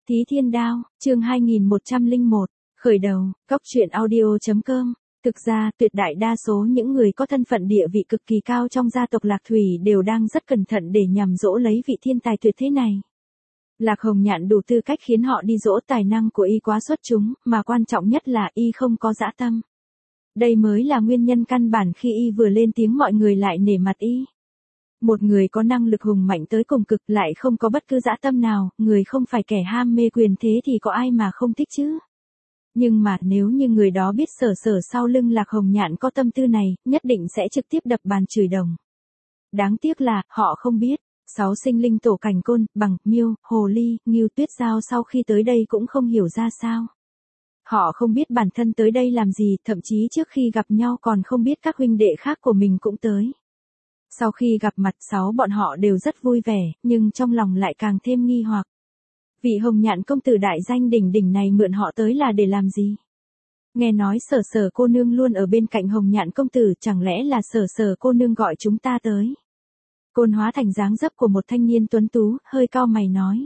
Thí Thiên Đao, chương 2101, khởi đầu, Cóc truyện audio.com. Thực ra, tuyệt đại đa số những người có thân phận địa vị cực kỳ cao trong gia tộc Lạc Thủy đều đang rất cẩn thận để nhằm dỗ lấy vị thiên tài tuyệt thế này. Lạc Hồng Nhạn đủ tư cách khiến họ đi dỗ, tài năng của y quá xuất chúng, mà quan trọng nhất là y không có dã tâm. Đây mới là nguyên nhân căn bản khi y vừa lên tiếng mọi người lại nể mặt y. Một người có năng lực hùng mạnh tới cùng cực lại không có bất cứ dã tâm nào, người không phải kẻ ham mê quyền thế thì có ai mà không thích chứ. Nhưng mà nếu như người đó biết sở sau lưng Lạc Hồng Nhạn có tâm tư này, nhất định sẽ trực tiếp đập bàn chửi đồng. Đáng tiếc là, họ không biết, 6 sinh linh tổ Cảnh Côn, Bằng, Miêu, Hồ Ly, Ngưu Tuyết Giao sau khi tới đây cũng không hiểu ra sao. Họ không biết bản thân tới đây làm gì, thậm chí trước khi gặp nhau còn không biết các huynh đệ khác của mình cũng tới. Sau khi gặp mặt 6 bọn họ đều rất vui vẻ, nhưng trong lòng lại càng thêm nghi hoặc. Vị Hồng Nhạn công tử đại danh đỉnh đỉnh này mượn họ tới là để làm gì? Nghe nói sở cô nương luôn ở bên cạnh Hồng Nhạn công tử, chẳng lẽ là sở cô nương gọi chúng ta tới? Côn hóa thành dáng dấp của một thanh niên tuấn tú, hơi cau mày nói.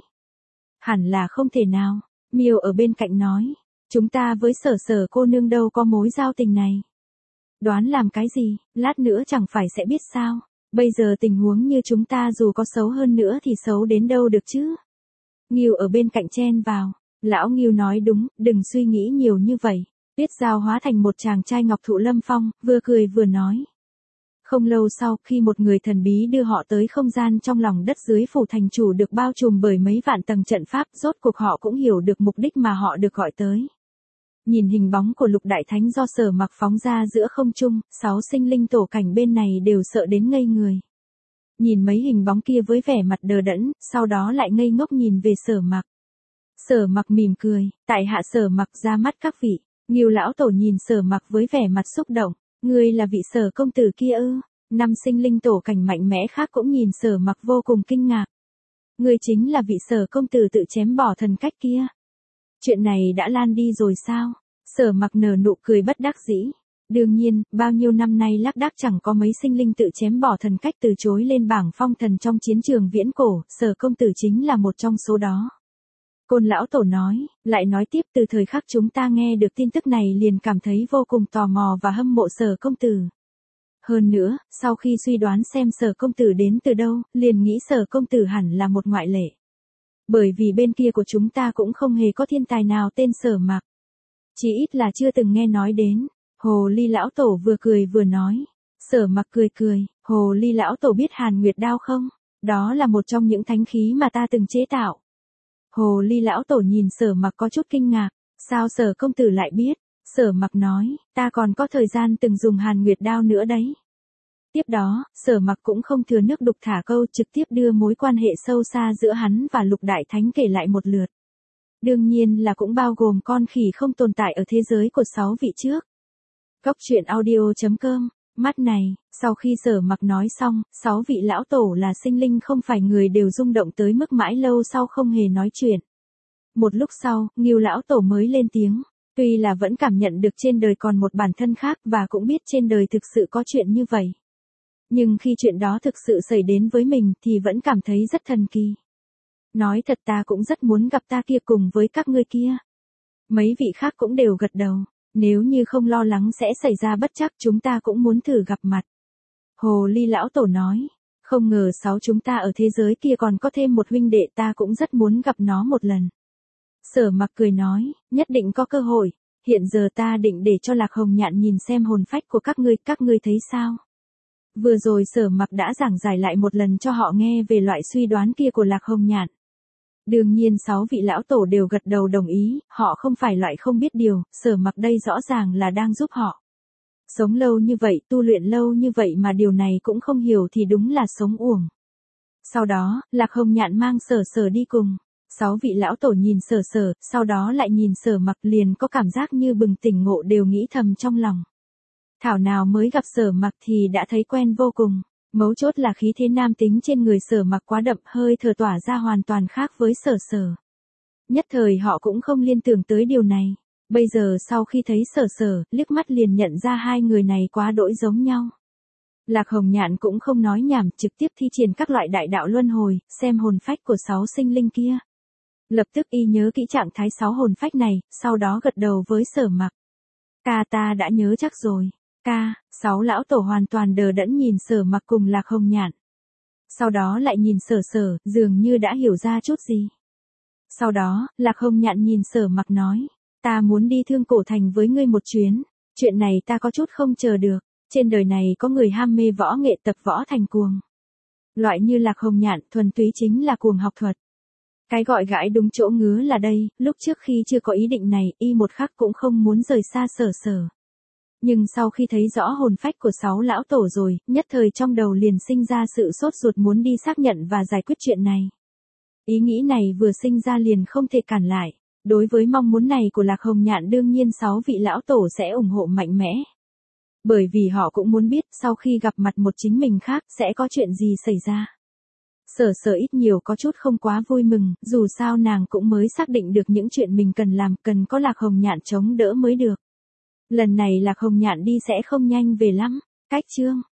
Hẳn là không thể nào, Miêu ở bên cạnh nói. Chúng ta với sở cô nương đâu có mối giao tình này. Đoán làm cái gì, lát nữa chẳng phải sẽ biết sao. Bây giờ tình huống như chúng ta dù có xấu hơn nữa thì xấu đến đâu được chứ. Ngưu ở bên cạnh chen vào. Lão Ngưu nói đúng, đừng suy nghĩ nhiều như vậy. Tuyết Giao hóa thành một chàng trai ngọc thụ lâm phong, vừa cười vừa nói. Không lâu sau, khi một người thần bí đưa họ tới không gian trong lòng đất dưới phủ thành chủ được bao trùm bởi mấy vạn tầng trận pháp, rốt cuộc họ cũng hiểu được mục đích mà họ được gọi tới. Nhìn hình bóng của Lục Đại Thánh do Sở Mặc phóng ra giữa không trung, 6 sinh linh tổ Cảnh bên này đều sợ đến ngây người. Nhìn mấy hình bóng kia với vẻ mặt đờ đẫn, sau đó lại ngây ngốc nhìn về Sở Mặc. Sở Mặc mỉm cười, tại hạ Sở Mặc ra mắt các vị. Ngưu lão tổ nhìn Sở Mặc với vẻ mặt xúc động, ngươi là vị Sở công tử kia ư? 5 sinh linh tổ Cảnh mạnh mẽ khác cũng nhìn Sở Mặc vô cùng kinh ngạc. Ngươi chính là vị Sở công tử tự chém bỏ thần cách kia. Chuyện này đã lan đi rồi sao? Sở Mặc nở nụ cười bất đắc dĩ. Đương nhiên, bao nhiêu năm nay lác đác chẳng có mấy sinh linh tự chém bỏ thần cách từ chối lên bảng phong thần trong chiến trường viễn cổ, Sở công tử chính là một trong số đó. Côn lão tổ nói, lại nói tiếp, từ thời khắc chúng ta nghe được tin tức này liền cảm thấy vô cùng tò mò và hâm mộ Sở công tử. Hơn nữa, sau khi suy đoán xem Sở công tử đến từ đâu, liền nghĩ Sở công tử hẳn là một ngoại lệ. Bởi vì bên kia của chúng ta cũng không hề có thiên tài nào tên Sở Mặc. Chỉ ít là chưa từng nghe nói đến. Hồ Ly lão tổ vừa cười vừa nói. Sở Mặc cười cười, Hồ Ly lão tổ biết Hàn Nguyệt đao không? Đó là một trong những thánh khí mà ta từng chế tạo. Hồ Ly lão tổ nhìn Sở Mặc có chút kinh ngạc, sao Sở công tử lại biết? Sở Mặc nói, ta còn có thời gian từng dùng Hàn Nguyệt đao nữa đấy. Tiếp đó, Sở Mặc cũng không thừa nước đục thả câu, trực tiếp đưa mối quan hệ sâu xa giữa hắn và Lục Đại Thánh kể lại một lượt. Đương nhiên là cũng bao gồm con khỉ không tồn tại ở thế giới của 6 vị trước. Cóc truyện audio.com, mắt này, sau khi Sở Mặc nói xong, 6 vị lão tổ là sinh linh không phải người đều rung động tới mức mãi lâu sau không hề nói chuyện. Một lúc sau, Ngưu lão tổ mới lên tiếng. Tuy là vẫn cảm nhận được trên đời còn một bản thân khác và cũng biết trên đời thực sự có chuyện như vậy. Nhưng khi chuyện đó thực sự xảy đến với mình thì vẫn cảm thấy rất thần kỳ. Nói thật ta cũng rất muốn gặp ta kia cùng với các ngươi kia. Mấy vị khác cũng đều gật đầu. Nếu như không lo lắng sẽ xảy ra bất trắc chúng ta cũng muốn thử gặp mặt. Hồ Ly lão tổ nói. Không ngờ 6 chúng ta ở thế giới kia còn có thêm một huynh đệ, ta cũng rất muốn gặp nó một lần. Sở Mặc cười nói, nhất định có cơ hội. Hiện giờ ta định để cho Lạc Hồng Nhạn nhìn xem hồn phách của các ngươi thấy sao? Vừa rồi Sở Mặc đã giảng giải lại một lần cho họ nghe về loại suy đoán kia của Lạc Hồng Nhạn. Đương nhiên 6 vị lão tổ đều gật đầu đồng ý, họ không phải loại không biết điều, Sở Mặc đây rõ ràng là đang giúp họ. Sống lâu như vậy, tu luyện lâu như vậy mà điều này cũng không hiểu thì đúng là sống uổng. Sau đó, Lạc Hồng Nhạn mang Sở đi cùng. 6 vị lão tổ nhìn Sở, sau đó lại nhìn Sở Mặc, liền có cảm giác như bừng tỉnh ngộ, đều nghĩ thầm trong lòng. Thảo nào mới gặp Sở Mặc thì đã thấy quen vô cùng. Mấu chốt là khí thế nam tính trên người Sở Mặc quá đậm, hơi thở tỏa ra hoàn toàn khác với Sở. Nhất thời họ cũng không liên tưởng tới điều này. Bây giờ sau khi thấy Sở, liếc mắt liền nhận ra hai người này quá đỗi giống nhau. Lạc Hồng Nhạn cũng không nói nhảm, trực tiếp thi triển các loại đại đạo luân hồi, xem hồn phách của 6 sinh linh kia. Lập tức y nhớ kỹ trạng thái 6 hồn phách này, sau đó gật đầu với Sở Mặc. Ca ta đã nhớ chắc rồi. Ca, 6 lão tổ hoàn toàn đờ đẫn nhìn Sở Mặc cùng Lạc Hồng Nhạn. Sau đó lại nhìn Sở, dường như đã hiểu ra chút gì. Sau đó, Lạc Hồng Nhạn nhìn Sở Mặc nói, ta muốn đi Thương Cổ Thành với ngươi một chuyến, chuyện này ta có chút không chờ được, trên đời này có người ham mê võ nghệ tập võ thành cuồng. Loại như Lạc Hồng Nhạn thuần túy chính là cuồng học thuật. Cái gọi gãi đúng chỗ ngứa là đây, lúc trước khi chưa có ý định này, y một khắc cũng không muốn rời xa Sở. Nhưng sau khi thấy rõ hồn phách của 6 lão tổ rồi, nhất thời trong đầu liền sinh ra sự sốt ruột muốn đi xác nhận và giải quyết chuyện này. Ý nghĩ này vừa sinh ra liền không thể cản lại. Đối với mong muốn này của Lạc Hồng Nhạn đương nhiên 6 vị lão tổ sẽ ủng hộ mạnh mẽ. Bởi vì họ cũng muốn biết sau khi gặp mặt một chính mình khác sẽ có chuyện gì xảy ra. Sở ít nhiều có chút không quá vui mừng, dù sao nàng cũng mới xác định được những chuyện mình cần làm, cần có Lạc Hồng Nhạn chống đỡ mới được. Lần này Lạc Hồng Nhạn đi sẽ không nhanh về lắm. Cách chương